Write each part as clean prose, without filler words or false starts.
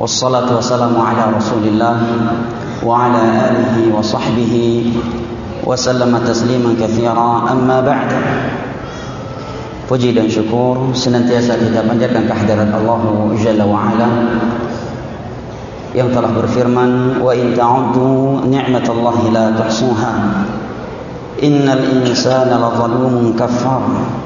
Wassalatu wassalamu ala Rasulillah wa ala alihi wa sahbihi wa sallama tasliman katsira, amma ba'd. Puji dan syukur senantiasa kita panjatkan kehadirat Allah Jalla wa Ala yang telah berfirman, wa in ta'uddu ni'matallahi la tuhsuha innal insana lazalumun kafar.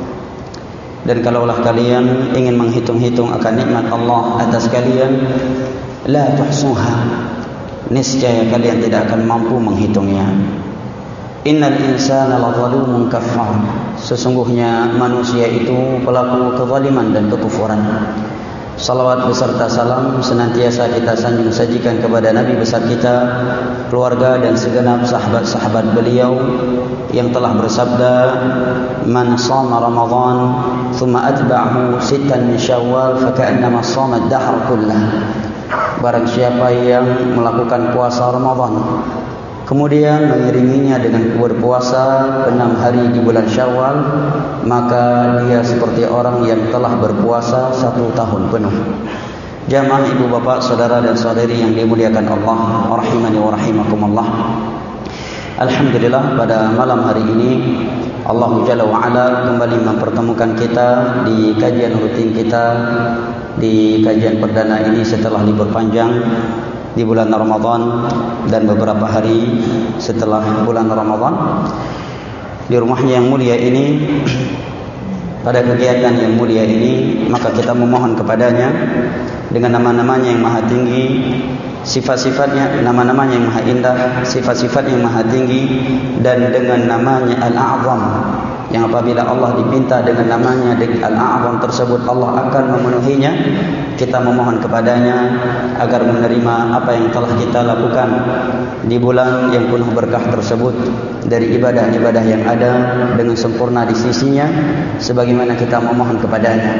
Dan kalaulah kalian ingin menghitung-hitung akan nikmat Allah atas kalian, la tuhsuha, niscaya kalian tidak akan mampu menghitungnya. Innal insana lazalumun kafar, sesungguhnya manusia itu pelaku kezaliman dan kekufuran. Salawat beserta salam senantiasa kita sanjung sajikan kepada Nabi besar kita, keluarga dan segenap sahabat-sahabat beliau yang telah bersabda, man shama Ramadan thumma atba'ahu sittan min Syawal faka'annama shama ad-dahr kullah. Barang siapa yang melakukan puasa Ramadan kemudian mengiringinya dengan berpuasa 6 hari di bulan Syawal, maka dia seperti orang yang telah berpuasa 1 tahun penuh. Jamaah ibu bapak, saudara dan saudari yang dimuliakan Allah, rahimani wa rahimakumullah. Alhamdulillah, pada malam hari ini Allah Jalla wa Ala kembali mempertemukan kita di kajian rutin kita, di kajian perdana ini setelah libur panjang di bulan Ramadan dan beberapa hari setelah bulan Ramadan di rumahnya yang mulia ini, pada kegiatan yang mulia ini. Maka kita memohon kepadanya dengan nama-namanya yang maha tinggi, sifat-sifatnya, nama-namanya yang maha indah, sifat-sifatnya yang maha tinggi, dan dengan namanya Al-A'zam, yang apabila Allah dipinta dengan namanya Al-A'zam tersebut, Allah akan memenuhinya. Kita memohon kepadanya agar menerima apa yang telah kita lakukan di bulan yang penuh berkah tersebut dari ibadah-ibadah yang ada dengan sempurna di sisinya, sebagaimana kita memohon kepadanya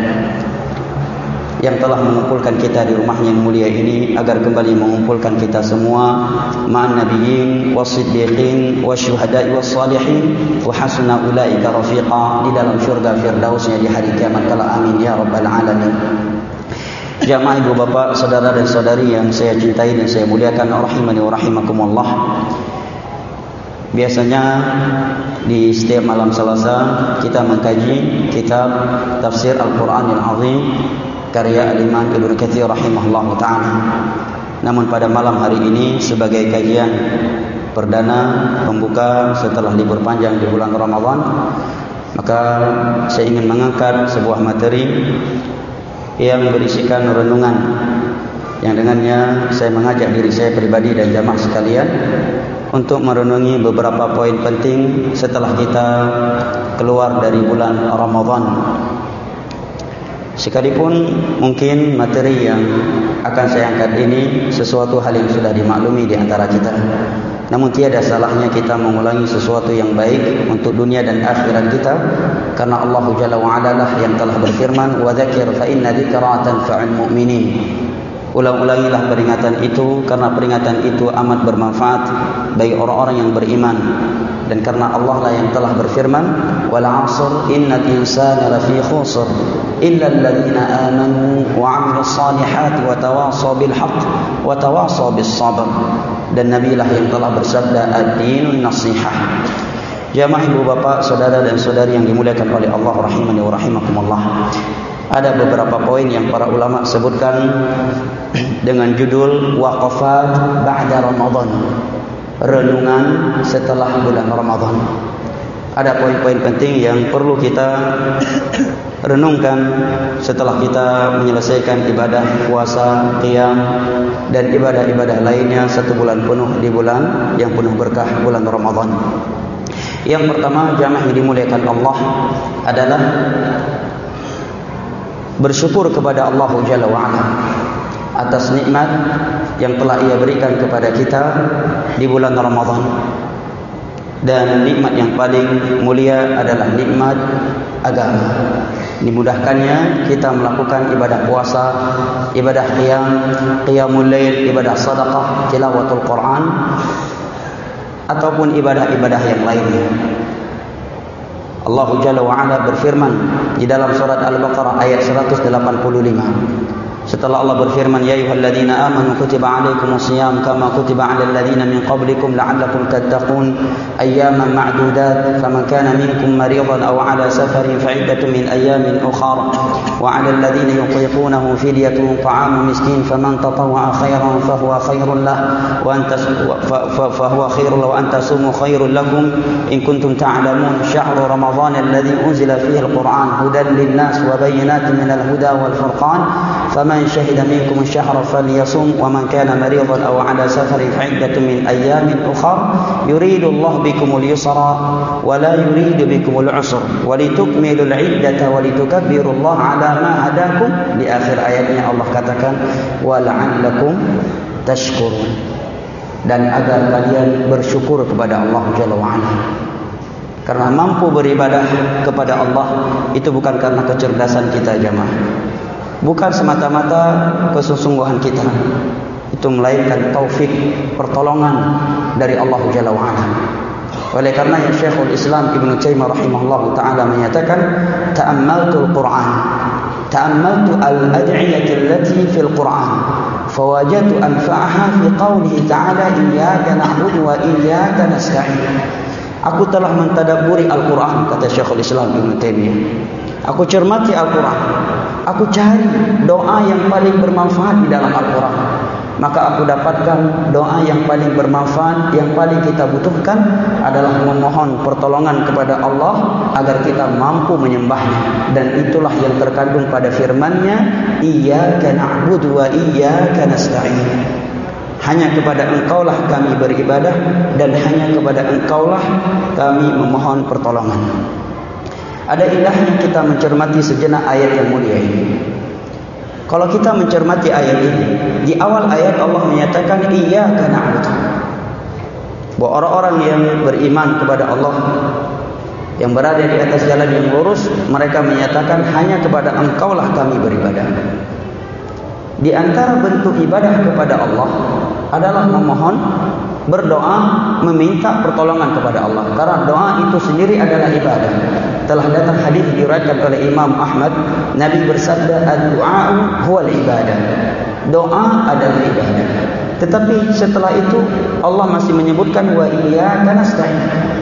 yang telah mengumpulkan kita di rumahnya yang mulia ini, agar kembali mengumpulkan kita semua ma'an nabiyyin was-siddiqin wasyuhada'i was-salihin wa hasuna ulaika rafiqa, di dalam syurga firdausnya di hari kiamat kala. Amin ya rabbal alamin. Jamaah ibu bapak, saudara dan saudari yang saya cintai dan saya muliakan, rahimani wa rahimakumullah. Biasanya di setiap malam Selasa kita mengkaji kitab Tafsir Al-Quranil Azim karya Al-Imam Ibnu Katsir rahimahullah ta'ala. Namun pada malam hari ini sebagai kajian perdana pembuka setelah libur panjang di bulan Ramadan, maka saya ingin mengangkat sebuah materi yang berisikan renungan, yang dengannya saya mengajak diri saya pribadi dan jamaah sekalian untuk merenungi beberapa poin penting setelah kita keluar dari bulan Ramadan. Sekalipun mungkin materi yang akan saya angkat ini sesuatu hal yang sudah dimaklumi di antara kita, namun tiada salahnya kita mengulangi sesuatu yang baik untuk dunia dan akhirat kita, karena Allah Jalla wa Ala lah yang telah berfirman, wa dzakir fa inna dzikra tanfa'ul mu'minin. Ulang-ulangilah peringatan itu, karena peringatan itu amat bermanfaat bagi orang-orang yang beriman. Dan karena Allah lah yang telah berfirman, wal 'asr innal insana lafi khusr illa alladziina aamanu wa 'amilus shalihati wa tawassaw bil haqq wa tawassaw bis sabr. Dan Nabi lah yang telah bersabda, ad-dinun nasihah. Jamaah ibu bapak, saudara dan saudari yang dimuliakan oleh Allah, rahimani wa rahimakumullah. Ada beberapa poin yang para ulama sebutkan dengan judul waqafat ba'da Ramadan, renungan setelah bulan Ramadan. Ada poin-poin penting yang perlu kita renungkan setelah kita menyelesaikan ibadah puasa, qiyam, dan ibadah-ibadah lainnya 1 bulan penuh di bulan yang penuh berkah, bulan Ramadan. Yang pertama, jamaah yang dimuliakan Allah, adalah bersyukur kepada Allah Jalla wa Ala atas nikmat yang telah Ia berikan kepada kita di bulan Ramadan. Dan nikmat yang paling mulia adalah nikmat agama. Dimudahkannya kita melakukan ibadah puasa, ibadah qiyamul lail, ibadah sedekah, tilawatul Quran, ataupun ibadah-ibadah yang lainnya. Allah Jalla wa Ala berfirman di dalam surat Al-Baqarah ayat 185, Setelah Allah berfirman, ya ayyuhalladzina amanu kutiba alaikumusiyam kama kutiba alal ladzina min qablikum la'allakum tattaqun ayyaman ma'dudat faman kana minkum maridan aw ala safarin fa'iddatun min ayyamin ukhra wa 'alal ladzina yutiqunahu fidyatun ta'amu miskin faman tatawwa'a khairan fahuwa khairul lahu wa anta sumu khairul lakum in kuntum ta'lamun syahru ramadhan alladzi unzila fihi al-Qur'an hudan lin-nas wa bayyinatin minal huda wal furqan faman شهد منكم الشهر فليصم ومن كان مريضا أو على سفر فعدة من أيام أخر يريد الله بكم اليسر ولا يريد بكم العسر ولتكملوا العدة ولتكبروا الله على ما هداكم لآخر آياتnya Allah katakan ولعلكم تشكرون dan agar kalian bersyukur kepada Allah Jalla wa'ala. Karena mampu beribadah kepada Allah itu bukan karena kecerdasan kita jamaah, bukan semata-mata kesungguhan kita, itu melainkan taufik, pertolongan dari Allah Jalla wa'ala. Oleh karena yang Syekhul Islam Ibn Taimiyah rahimahullah ta'ala menyatakan, ta'ammaltul Qur'an, ta'ammaltu al-ad'iyati allati fil Qur'an fawajatu anfa'aha fi qawlihi ta'ala iyyaka na'budu wa iyyaka nasta'in. Aku telah mentadabburi Al-Quran, kata Syekhul Islam Ibn Taimiyah. Aku cermati Al-Quran, aku cari doa yang paling bermanfaat di dalam Al-Quran. Maka aku dapatkan doa yang paling bermanfaat, yang paling kita butuhkan adalah memohon pertolongan kepada Allah agar kita mampu menyembahnya. Dan itulah yang terkandung pada firman-Nya, iyyaka na'budu wa iyyaka nasta'in. Hanya kepada Engkaulah kami beribadah dan hanya kepada Engkaulah kami memohon pertolongan. Ada indahnya kita mencermati sejenak ayat yang mulia ini. Kalau kita mencermati ayat ini, di awal ayat Allah menyatakan iyyaka na'budu. Bahwa orang-orang yang beriman kepada Allah, yang berada di atas jalan yang lurus, mereka menyatakan hanya kepada Engkaulah kami beribadah. Di antara bentuk ibadah kepada Allah adalah memohon, berdoa, meminta pertolongan kepada Allah. Karena doa itu sendiri adalah ibadah. Telah datang hadis diriwayatkan oleh Imam Ahmad, Nabi bersabda, ad-du'a huwal ibadah. Doa adalah ibadah. Tetapi setelah itu Allah masih menyebutkan wa iyyaka nasta'in.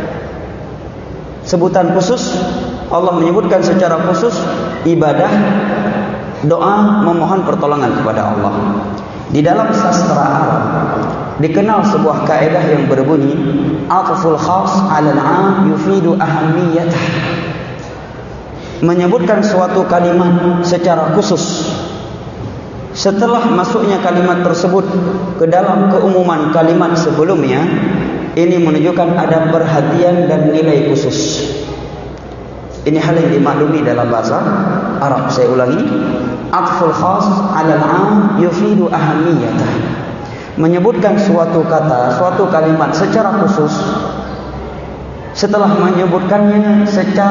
Sebutan khusus, Allah menyebutkan secara khusus ibadah, doa, memohon pertolongan kepada Allah. Di dalam sastra Arab dikenal sebuah kaidah yang berbunyi atful khas 'ala al-'am yufidu ahammiyatah. Menyebutkan suatu kalimat secara khusus setelah masuknya kalimat tersebut ke dalam keumuman kalimat sebelumnya, ini menunjukkan ada perhatian dan nilai khusus. Ini hal yang dimaklumi dalam bahasa Arab. Saya ulangi, atful khas 'ala al-'am yufidu ahammiyatah. Menyebutkan suatu kata, suatu kalimat secara khusus setelah menyebutkannya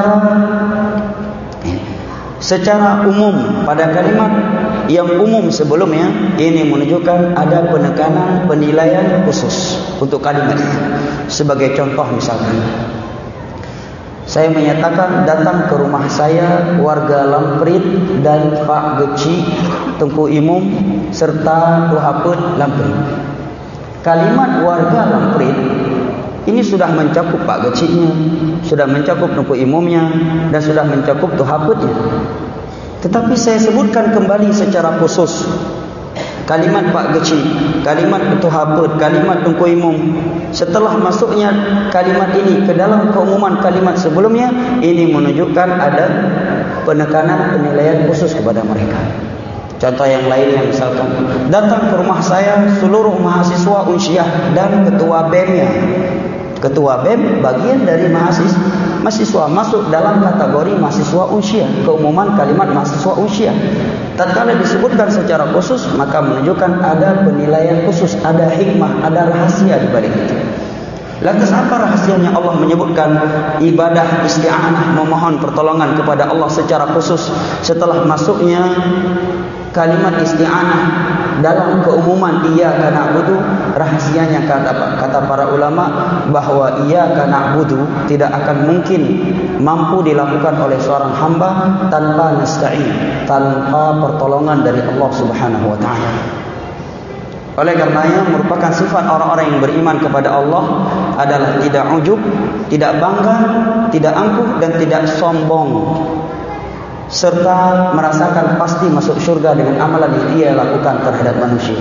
secara umum pada kalimat yang umum sebelumnya, ini menunjukkan ada penekanan, penilaian khusus untuk kalimat ini. Sebagai contoh misalkan, saya menyatakan datang ke rumah saya warga Lamprit dan Pak Geci, Tengku Imum serta Tuhaput Lamprit. Kalimat warga Lamprit ini sudah mencakup Pak Gecinya, sudah mencakup Tengku Imumnya, dan sudah mencakup Tuhaputnya. Tetapi saya sebutkan kembali secara khusus kalimat Pak Geci, kalimat Tuhaput, kalimat Tengku Imum. Setelah masuknya kalimat ini ke dalam keumuman kalimat sebelumnya, ini menunjukkan ada penekanan, penilaian khusus kepada mereka. Contoh yang lainnya misalkan, datang ke rumah saya seluruh mahasiswa Unsyah dan ketua BEM-nya. Ketua BEM bagian dari mahasiswa masuk dalam kategori mahasiswa Unsyah, keumuman kalimat mahasiswa Unsyah. Tatkala disebutkan secara khusus, maka menunjukkan ada penilaian khusus, ada hikmah, ada rahasia di balik itu. Lantas apa rahasianya Allah menyebutkan ibadah isti'anah, memohon pertolongan kepada Allah secara khusus setelah masuknya kalimat isti'anah dalam keumuman iyyaka na'budu, rahasianya kata para ulama bahwa iyyaka na'budu tidak akan mungkin mampu dilakukan oleh seorang hamba tanpa nasta'in, tanpa pertolongan dari Allah Subhanahu wa taala. Oleh karenanya merupakan sifat orang-orang yang beriman kepada Allah adalah tidak ujub, tidak bangga, tidak angkuh dan tidak sombong, serta merasakan pasti masuk syurga dengan amalan yang ia lakukan terhadap manusia.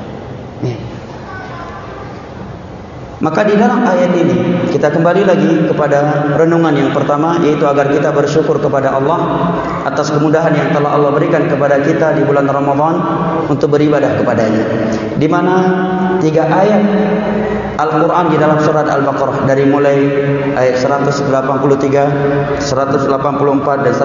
Maka di dalam ayat ini kita kembali lagi kepada renungan yang pertama, yaitu agar kita bersyukur kepada Allah atas kemudahan yang telah Allah berikan kepada kita di bulan Ramadan untuk beribadah kepadanya. Di mana 3 ayat Al-Quran di dalam surat Al-Baqarah dari mulai ayat 183, 184 dan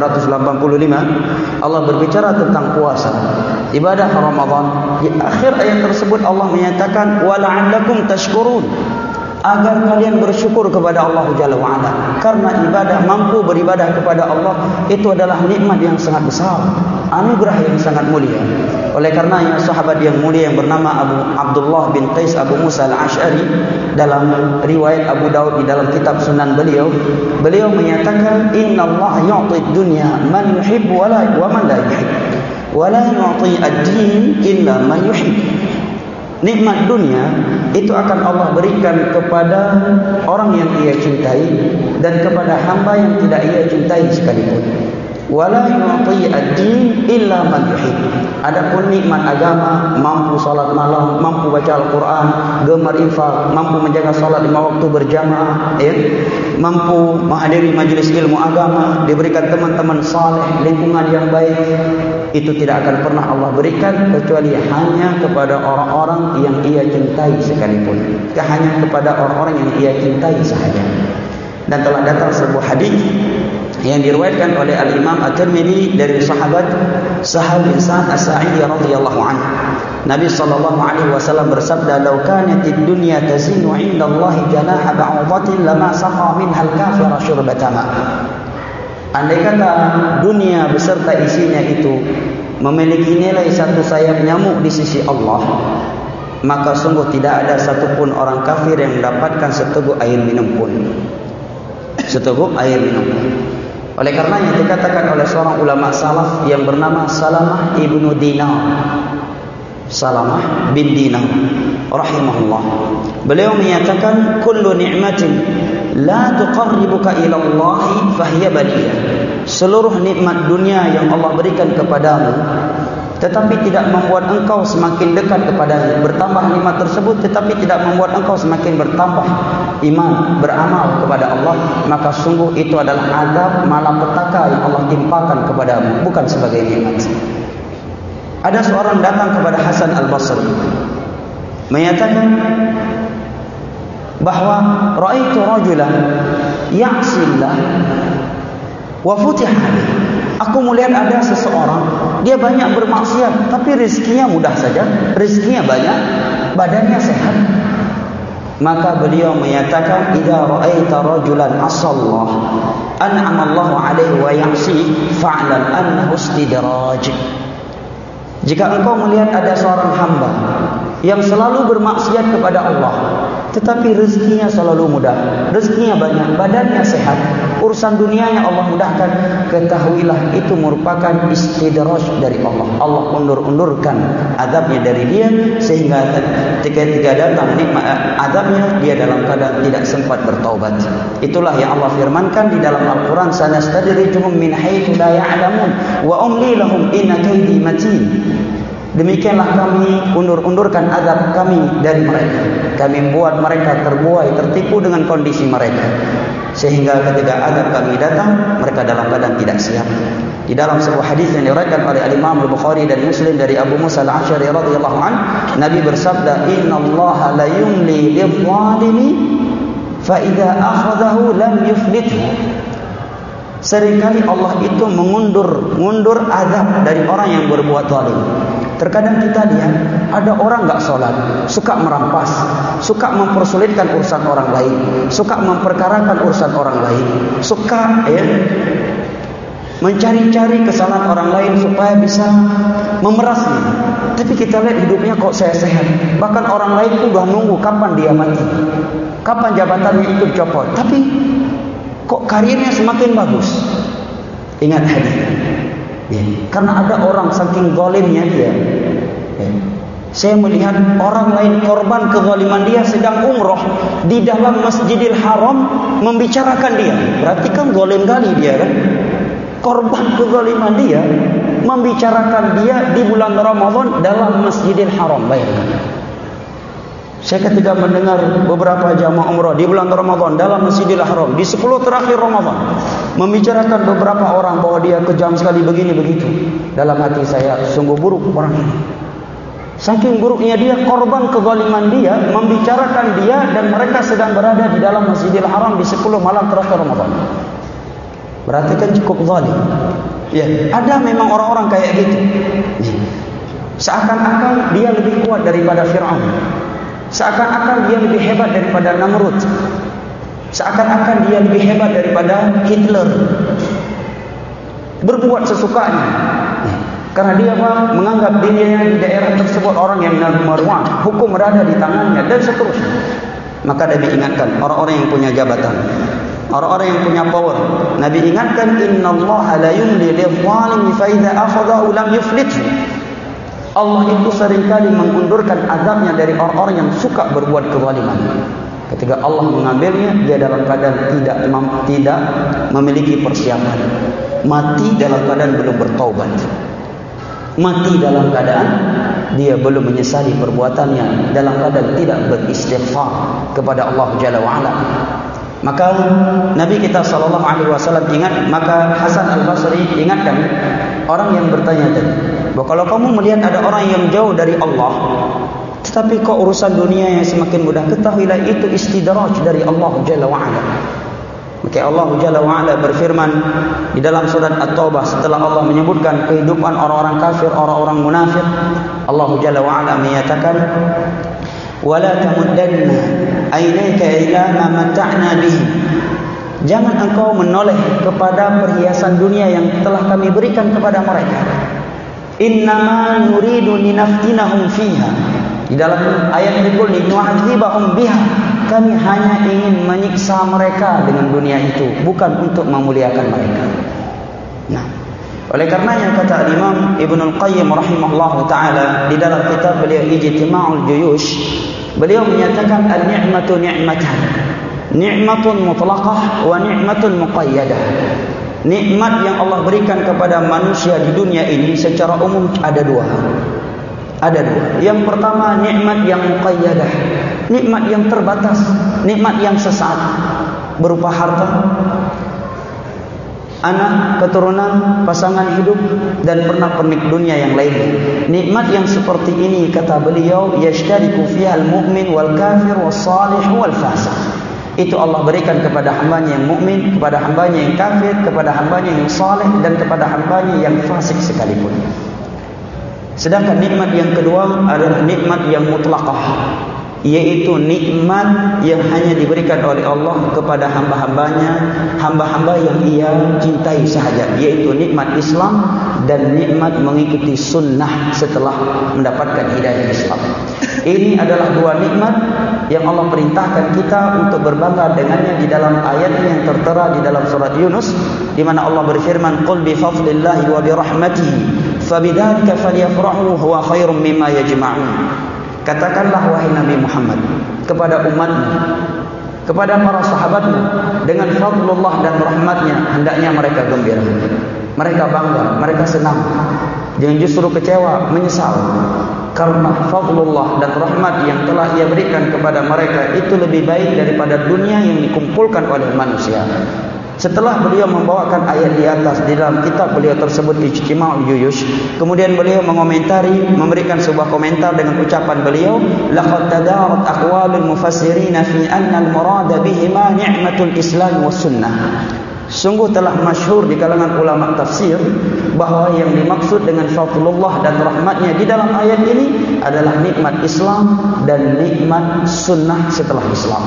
185 Allah berbicara tentang puasa, ibadah Ramadan. Di akhir ayat tersebut Allah menyatakan wala'allakum tashkurun, agar kalian bersyukur kepada Allah Jalla wa'ala. Karena ibadah, mampu beribadah kepada Allah itu adalah nikmat yang sangat besar, anugerah yang sangat mulia. Oleh karenanya sahabat yang mulia yang bernama Abdullah bin Qais Abu Musa al-Ash'ari, dalam riwayat Abu Daud di dalam kitab Sunan beliau menyatakan innallaha yu'ti dunya man yuhibbu wa man la yuhib wa la yu'ti ad-din illa man yuhib. Nikmat dunia itu akan Allah berikan kepada orang yang ia cintai dan kepada hamba yang tidak ia cintai sekalipun. Wala yu'ti ad-din illa man yuhib. Adapun nikmat agama, mampu salat malam, mampu baca Al-Quran, gemar infak, mampu menjaga salat 5 waktu berjamaah, mampu menghadiri majelis ilmu agama, diberikan teman-teman saleh, lingkungan yang baik, itu tidak akan pernah Allah berikan kecuali hanya kepada orang-orang yang ia cintai sekalipun. Hanya kepada orang-orang yang ia cintai sahaja. Dan telah datang sebuah hadis yang diriwayatkan oleh Al-Imam At-Tirmidzi dari sahabat Sahal bin Sa'ad As-Sa'idi radhiyallahu anhu. Nabi sallallahu alaihi wasallam bersabda, "Law kanatid dunya tazinu 'inda Allah janaha ba'udatin lama saqa minha al-kafira syurbata ma." Andai kata dunia beserta isinya itu memiliki nilai satu sayap nyamuk di sisi Allah, maka sungguh tidak ada satupun orang kafir yang mendapatkan seteguk air minum pun. Seteguk air minum. Oleh karenanya dikatakan oleh seorang ulama salaf yang bernama Salamah ibnu Dinar, Salamah bin Dinar rahimahullah, beliau menyatakan kullu ni'matin la tuqarribuka ila Allah fahiya baliyah. Seluruh nikmat dunia yang Allah berikan kepadamu tetapi tidak membuat engkau semakin dekat kepadanya, bertambah nikmat tersebut tetapi tidak membuat engkau semakin bertambah iman, beramal kepada Allah, maka sungguh itu adalah azab malapetaka yang Allah timpakan kepadamu, bukan sebagai nikmat. Ada seorang datang kepada Hasan Al-Basri menyatakan bahwa ra'aitu rajulan ya'sillah wa futiha. Aku melihat ada seseorang, dia banyak bermaksiat tapi rezekinya mudah saja, rezekinya banyak, badannya sehat. Maka beliau menyatakan, idza ra'aita rajulan asallah an'ama Allahu 'alaihi wa ya'si fa'lam annahu istidraj. Jika engkau melihat ada seorang hamba yang selalu bermaksiat kepada Allah tetapi rezekinya selalu mudah, rezekinya banyak, badannya sehat, urusan dunianya Allah mudahkan, ketahuilah itu merupakan istidraj dari Allah. Allah undur-undurkan azabnya dari dia sehingga ketika datang nikmat azabnya dia dalam keadaan tidak sempat bertaubat. Itulah yang Allah firmankan di dalam Al-Quran, sanastadrijuhum min haitsu la ya'lamun wa umli lahum inna kaidi matin. Demikianlah kami undur-undurkan azab kami dari mereka. Kami buat mereka terbuai, tertipu dengan kondisi mereka, sehingga ketika azab kami datang, mereka dalam keadaan tidak siap. Di dalam sebuah hadis yang diriwayatkan oleh Al-Imam Al-Bukhari dan Muslim dari Abu Musa Al-Ash'ari radhiyallahu anhu, Nabi bersabda, "Innallaha la yumli lidh-dhalimi fa idza akhadhahu lam yuflithu." Seringkali Allah itu mengundur azab dari orang yang berbuat zalim. Terkadang kita lihat ada orang enggak sholat, suka merampas, suka mempersulitkan urusan orang lain, suka memperkarakan urusan orang lain, suka mencari-cari kesalahan orang lain supaya bisa memerasnya. Tapi kita lihat hidupnya kok sehat-sehat. Bahkan orang lain pun sudah nunggu kapan dia mati, kapan jabatannya itu dicopot. Tapi kok karirnya semakin bagus. Ingat hadis. Karena ada orang saking zalimnya dia. Saya melihat orang lain korban kezaliman dia sedang umroh di dalam Masjidil Haram membicarakan dia. Berarti kan zalim kali dia kan? Korban kezaliman dia membicarakan dia di bulan Ramadan dalam Masjidil Haram. Bayangkan. Saya ketika mendengar beberapa jamaah umrah di bulan Ramadan dalam Masjidil Haram di 10 terakhir Ramadan membicarakan beberapa orang bahwa dia kejam sekali begini begitu. Dalam hati saya, sungguh buruk orang ini. Saking buruknya dia, korban kezaliman dia membicarakan dia dan mereka sedang berada di dalam Masjidil Haram di 10 malam terakhir Ramadan. Berarti kan cukup zalim. Ya, ada memang orang-orang kayak gitu. Seakan-akan dia lebih kuat daripada Fir'aun. Seakan-akan dia lebih hebat daripada Namrud. Seakan-akan dia lebih hebat daripada Hitler. Berbuat sesukanya. Karena dia menganggap dirinya di daerah tersebut orang yang nomor 1, hukum berada di tangannya dan seterusnya. Maka Nabi ingatkan orang-orang yang punya jabatan, orang-orang yang punya power. Nabi ingatkan, innallaha la yumli lidh-dhalimi fa idza akhadhahu lam yuflithu. Allah itu seringkali mengundurkan azabnya dari orang-orang yang suka berbuat kezaliman. Ketika Allah mengambilnya, dia dalam keadaan tidak memiliki persiapan. Mati dalam keadaan belum bertaubat. Mati dalam keadaan dia belum menyesali perbuatannya, dalam keadaan tidak beristighfar kepada Allah Jalla wa'ala. Maka Nabi kita SAW ingat, maka Hasan Al-Basri ingatkan orang yang bertanya tadi, bahwa kalau kamu melihat ada orang yang jauh dari Allah tetapi kok urusan dunia yang semakin mudah, ketahuilah itu istidraj dari Allah Jalla wa'ala. Maka Allah Jalla wa'ala berfirman di dalam surat At-Taubah setelah Allah menyebutkan kehidupan orang-orang kafir, orang-orang munafik, Allah Jalla wa'ala menyatakan, wala tamuddanna aynaka ila ma mata'na bihi. Jangan engkau menoleh kepada perhiasan dunia yang telah kami berikan kepada mereka. Innama nuridu linaftinahum fiha. Di dalam ayat berikut, linu'adzibahum biha. Kami hanya ingin menyiksa mereka dengan dunia itu, bukan untuk memuliakan mereka. Nah, oleh karenanya kata Imam Ibnul Qayyim rahimahullah ta'ala di dalam kitab beliau Ijtima'ul Juyush, beliau menyatakan an-ni'matu ni'matan, ni'matun mutlaqah wa ni'matun muqayyadah. Nikmat yang Allah berikan kepada manusia di dunia ini secara umum ada dua. Ada dua. Yang pertama nikmat yang muqayyadah, nikmat yang terbatas, nikmat yang sesaat, berupa harta, anak, keturunan, pasangan hidup dan pernak-pernik dunia yang lainnya. Nikmat yang seperti ini kata beliau, yashtariku fiha al-mu'min wal kafir was salih wal fasik. Itu Allah berikan kepada hambanya yang mukmin, kepada hambanya yang kafir, kepada hambanya yang saleh dan kepada hambanya yang fasik sekalipun. Sedangkan nikmat yang kedua adalah nikmat yang mutlaqah, yaitu nikmat yang hanya diberikan oleh Allah kepada hamba-hambanya, hamba-hamba yang ia cintai sahaja, yaitu nikmat Islam dan nikmat mengikuti sunnah setelah mendapatkan hidayah Islam. Ini adalah dua nikmat yang Allah perintahkan kita untuk berbangga dengannya di dalam ayat yang tertera di dalam surat Yunus, di mana Allah berfirman, qul bi fadlillahi wa bi rahmatihi fabidzalika falyafrahu huwa khairum mimma yajma'un. Katakanlah wahai Nabi Muhammad kepada umatmu, kepada para sahabatmu, dengan fadlullah dan rahmatnya hendaknya mereka gembira, mereka bangga, mereka senang. Jangan justru kecewa, menyesal, karena fadlullah dan rahmat yang telah ia berikan kepada mereka itu lebih baik daripada dunia yang dikumpulkan oleh manusia. Setelah beliau membawakan ayat di atas di dalam kitab beliau tersebut Ijtima'ul Juyush, kemudian beliau mengomentari, memberikan sebuah komentar dengan ucapan beliau, laqad tadarat aqwalul mufassirin fi anna al-murada bihima ni'matul Islam was sunnah. Sungguh telah masyhur di kalangan ulama tafsir bahawa yang dimaksud dengan fadlullah dan rahmatnya di dalam ayat ini adalah nikmat Islam dan nikmat sunnah setelah Islam.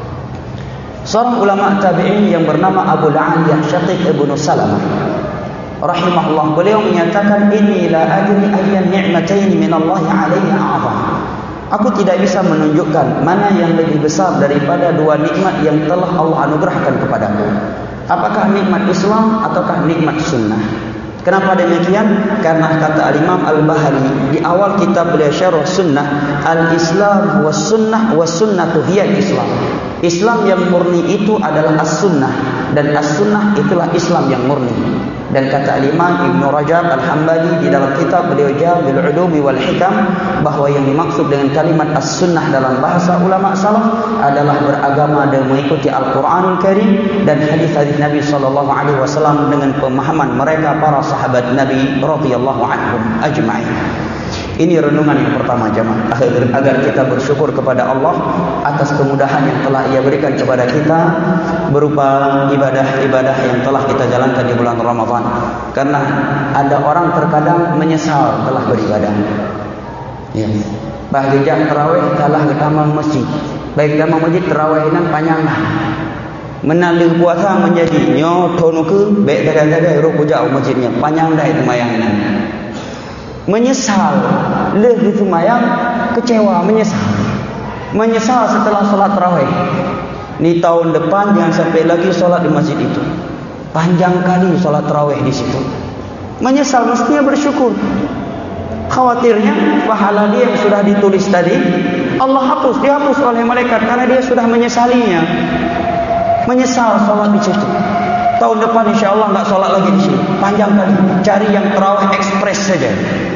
Seorang ulama tabi'in yang bernama Abu Aliyah Syaqiq ibn Salamah, rahimahullah, beliau menyatakan, inni la adri ayyan ni'mataini minallahi alayya a'zam. Aku tidak bisa menunjukkan mana yang lebih besar daripada dua nikmat yang telah Allah anugerahkan kepadaku. Apakah nikmat Islam ataukah nikmat sunnah? Kenapa demikian? Karena kata Al-Imam Al-Bahari di awal kitab beliau Syarh Sunnah, al-Islam was sunnah was sunnatu hiya Islam. Islam yang murni itu adalah as-sunnah, dan as-sunnah itulah Islam yang murni. Dan kata Al-Imam Ibn Rajab Al-Hambali di dalam kitab beliau Jami'ul Ulumi wal Hikam, bahawa yang dimaksud dengan kalimat as-sunnah dalam bahasa ulama salaf adalah beragama dan mengikuti Al-Quranul Karim dan hadis-hadis Nabi SAW dengan pemahaman mereka para sahabat Nabi radhiyallahu anhum ajma'in. Ini renungan yang pertama jemaah, agar kita bersyukur kepada Allah atas kemudahan yang telah Ia berikan kepada kita berupa ibadah-ibadah yang telah kita jalankan di bulan Ramadan. Karena ada orang terkadang menyesal telah beribadah. Ya. Bahagia jam tarawih kalah ke taman masjid. Baik taman masjid tarawih nan panjanglah. Menalih puasa menjadi nyotono ke baik jaga-jaga ro pujau masjidnya panjang dah itu mayangan. Menyesal lebih semayang, kecewa, menyesal setelah solat tarawih. Ni tahun depan jangan sampai lagi solat di masjid itu, panjang kali solat tarawih di situ. Menyesal, mestinya bersyukur. Khawatirnya pahala dia yang sudah ditulis tadi Allah dihapus oleh malaikat karena dia sudah menyesalinya. Menyesal solat di situ. Tahun depan insya Allah enggak solat lagi di sini, panjang kali. Cari yang tarawih ekspres saja.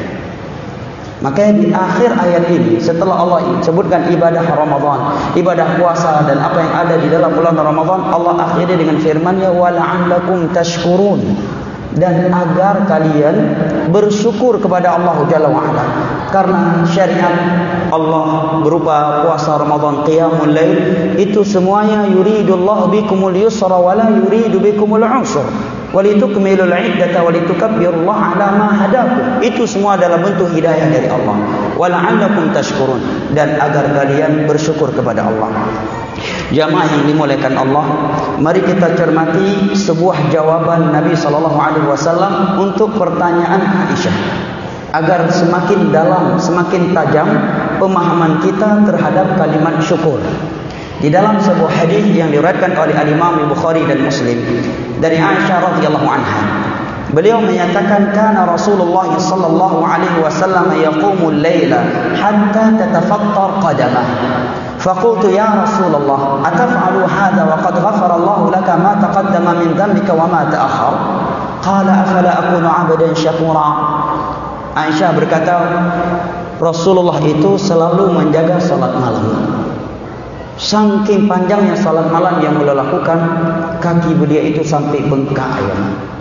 Makanya di akhir ayat ini, setelah Allah sebutkan ibadah Ramadan, ibadah puasa dan apa yang ada di dalam bulan Ramadan, Allah akhiri dengan firman-Nya wala'allakum tashkurun, dan agar kalian bersyukur kepada Allah Jalla wa'ala. Karena syariat Allah berupa puasa Ramadan, qiyamul lail, itu semuanya yuridullahu bikumul yusra wa la yuridu bikumul usra walitukmilul iddata walitukabbirullaha ala ma hadakum. Itu semua adalah bentuk hidayah dari Allah. Wala'allakum tashkurun, dan agar kalian bersyukur kepada Allah. Jamaah yang dimuliakan Allah, mari kita cermati sebuah jawaban Nabi SAW untuk pertanyaan Aisyah, agar semakin dalam, semakin tajam pemahaman kita terhadap kalimat syukur. Di dalam sebuah hadis yang diriwayatkan oleh Al-Imam Bukhari dan Muslim dari Aisyah radhiyallahu anha, beliau menyatakan, kana Rasulullah sallallahu alaihi wasallam yaqumul laila hatta tatafattar qadamah. Faqultu ya Rasulullah, ataf'alu hadha wa qad ghafara Allah laka ma taqaddama min dhanbika wa ma ta'akhkhar? Qala afala akunu 'abdan syakura. Aisyah berkata, Rasulullah itu selalu menjaga salat malam. Saking panjangnya salat malam yang beliau lakukan, kaki beliau itu sampai bengkak ya.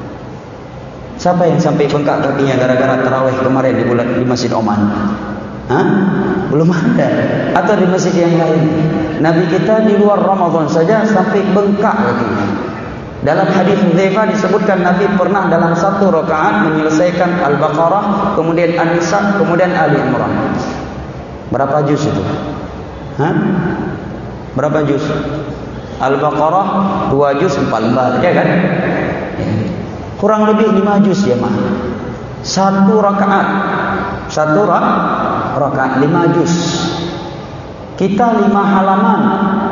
Siapa yang sampai bengkak kakinya gara-gara tarawih kemarin di Masjid Oman? Hah? Belum ada. Atau di masjid yang lain. Nabi kita di luar Ramadan saja sampai bengkak kakinya. Dalam hadis Hudzaifah disebutkan Nabi pernah dalam satu rakaat menyelesaikan Al-Baqarah, kemudian An-Nisa, kemudian Ali Imran. Berapa juz itu? Hah? Berapa juz? Al-Baqarah 2 juz 4 lembar, ya kan? Kurang lebih 5 juz ya, mah. Satu rakaat 5 juz. Kita 5 halaman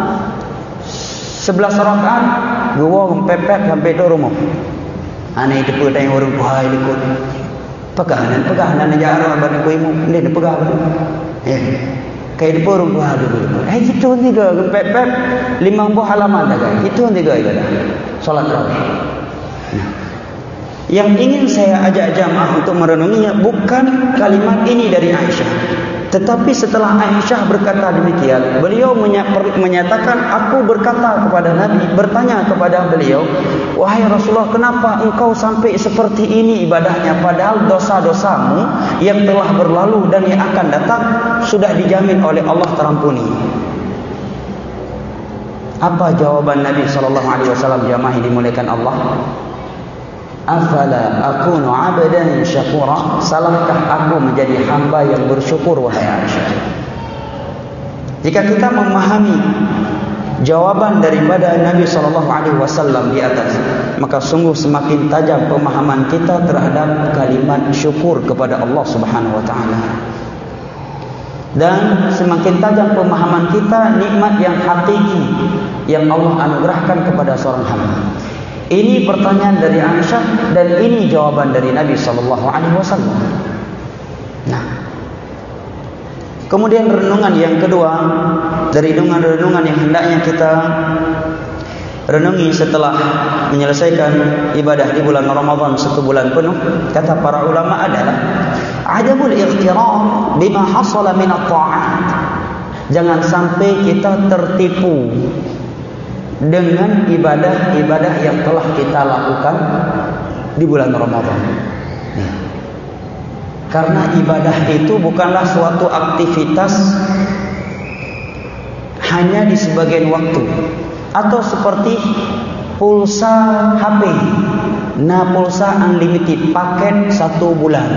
11 rakaat, gua mempepet sampai ke rumah. Ane itu pun tanya orang kuhai likut. Pegahanan aja orang badan kuimu, ini dipegah. Ya. Kayak di porong buah dulu. Itu juga pepet 50 halaman dah. Itu juga ibadah salat tarawih. Nah, yang ingin saya ajak jamaah untuk merenunginya bukan kalimat ini dari Aisyah, tetapi setelah Aisyah berkata demikian, beliau menyatakan, aku berkata kepada Nabi, bertanya kepada beliau, wahai Rasulullah, kenapa engkau sampai seperti ini ibadahnya, padahal dosa-dosamu yang telah berlalu dan yang akan datang sudah dijamin oleh Allah terampuni. Apa jawaban Nabi SAW jamaah dimuliakan Allah? Afala akunu 'abdan syakura? Salahkah aku menjadi hamba yang bersyukur, wahai Aisyah? Jika kita memahami jawaban daripada Nabi SAW di atas, maka sungguh semakin tajam pemahaman kita terhadap kalimat syukur kepada Allah Subhanahu wa taala. Dan semakin tajam pemahaman kita nikmat yang hakiki yang Allah anugerahkan kepada seorang hamba. Ini pertanyaan dari Aisyah dan ini jawaban dari Nabi sallallahu alaihi wasallam. Nah, kemudian renungan yang kedua dari renungan yang hendaknya kita renungi setelah menyelesaikan ibadah di bulan Ramadan 1 bulan penuh, kata para ulama adalah adamul ightirar bima hasala min at-ta'at. Jangan sampai kita tertipu dengan ibadah-ibadah yang telah kita lakukan di bulan Ramadan. Karena ibadah itu bukanlah suatu aktivitas hanya di sebagian waktu, atau seperti pulsa HP. Nah, pulsa unlimited, paket 1 bulan.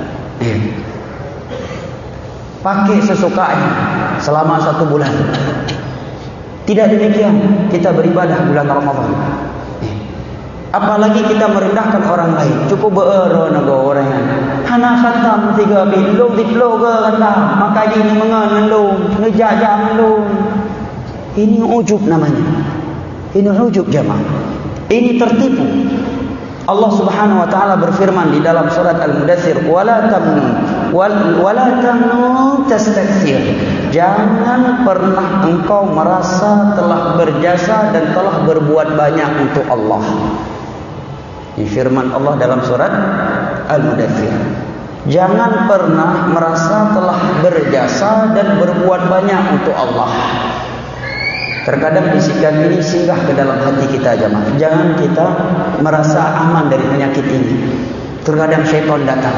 Pakai sesukanya selama 1 bulan. Tidak demikian kita beribadah bulan Ramadan. Apalagi kita merendahkan orang lain. Cukup berono orang hana khatam 3 bilung diplo ke khatam, maka ini mengenelung, ngejajah melung. Ini ujub namanya. Ini ujub jemaah. Ini tertipu. Allah Subhanahu wa taala berfirman di dalam surat Al-Mudaththir, wala tamnun tastakthir. Jangan pernah engkau merasa telah berjasa dan telah berbuat banyak untuk Allah. Ini firman Allah dalam surat Al-Mudaththir. Jangan pernah merasa telah berjasa dan berbuat banyak untuk Allah. Terkadang bisikan ini singgah ke dalam hati kita jemaah. Jangan kita merasa aman dari penyakit ini. Terkadang syaitan datang.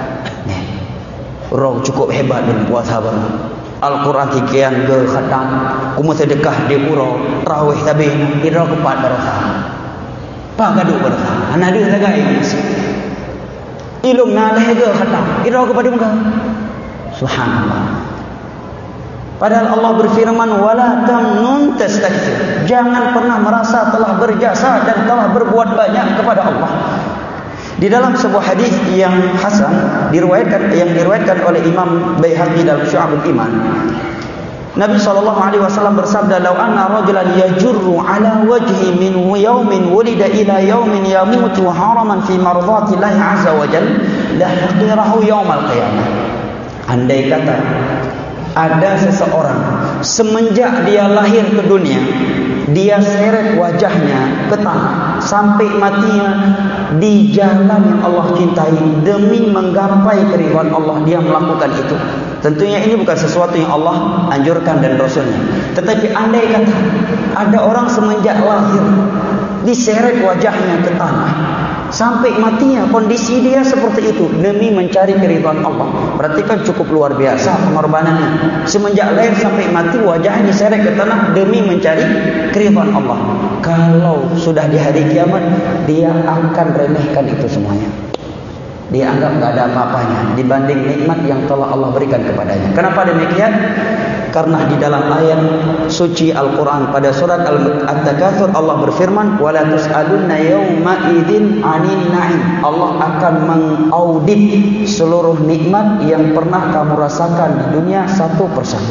Roh cukup hebat dan kuat sabar. Al-Quran tikian ke khatam, kumu sedekah di pura, tarawih tabih, ira kepat barakah. Pak gaduh barakah. Anak dia lagai ini. Ilum naleh ke khatam, ira kepada muka. Subhanallah. Padahal Allah berfirman, wala tamnun tastakthir. Jangan pernah merasa telah berjasa dan telah berbuat banyak kepada Allah. Di dalam sebuah hadis yang hasan yang diriwayatkan oleh Imam Baihaqi dalam Syu'abul Iman, Nabi SAW bersabda, "Lau anna rajulan yajurru ala wajhi min yawmin wulida ila yawmin yamutu haraman fi mardatillahi azza wa jalla la yaqirahu yawmal qiyamah." Andai kata ada seseorang semenjak dia lahir ke dunia, dia seret wajahnya ke tanah sampai matinya di jalan yang Allah cintai demi menggapai keridhaan Allah, dia melakukan itu. Tentunya ini bukan sesuatu yang Allah anjurkan dan Rasulnya. Tetapi andai kata ada orang semenjak lahir diseret wajahnya ke tanah sampai matinya, kondisi dia seperti itu demi mencari keridhaan Allah, berarti kan cukup luar biasa pengorbanannya. Semenjak lahir sampai mati wajahnya diseret ke tanah demi mencari keridhaan Allah. Kalau sudah di hari kiamat, dia akan remehkan itu semuanya. Dia anggap tak ada apa-apanya dibanding nikmat yang telah Allah berikan kepadanya. Kenapa demikian? Karena di dalam ayat suci Al-Quran pada surat At-Takatsur Allah berfirman, wala tus'alunna yawma idzin 'anil na'im. Allah akan mengaudit seluruh nikmat yang pernah kamu rasakan di dunia satu persatu.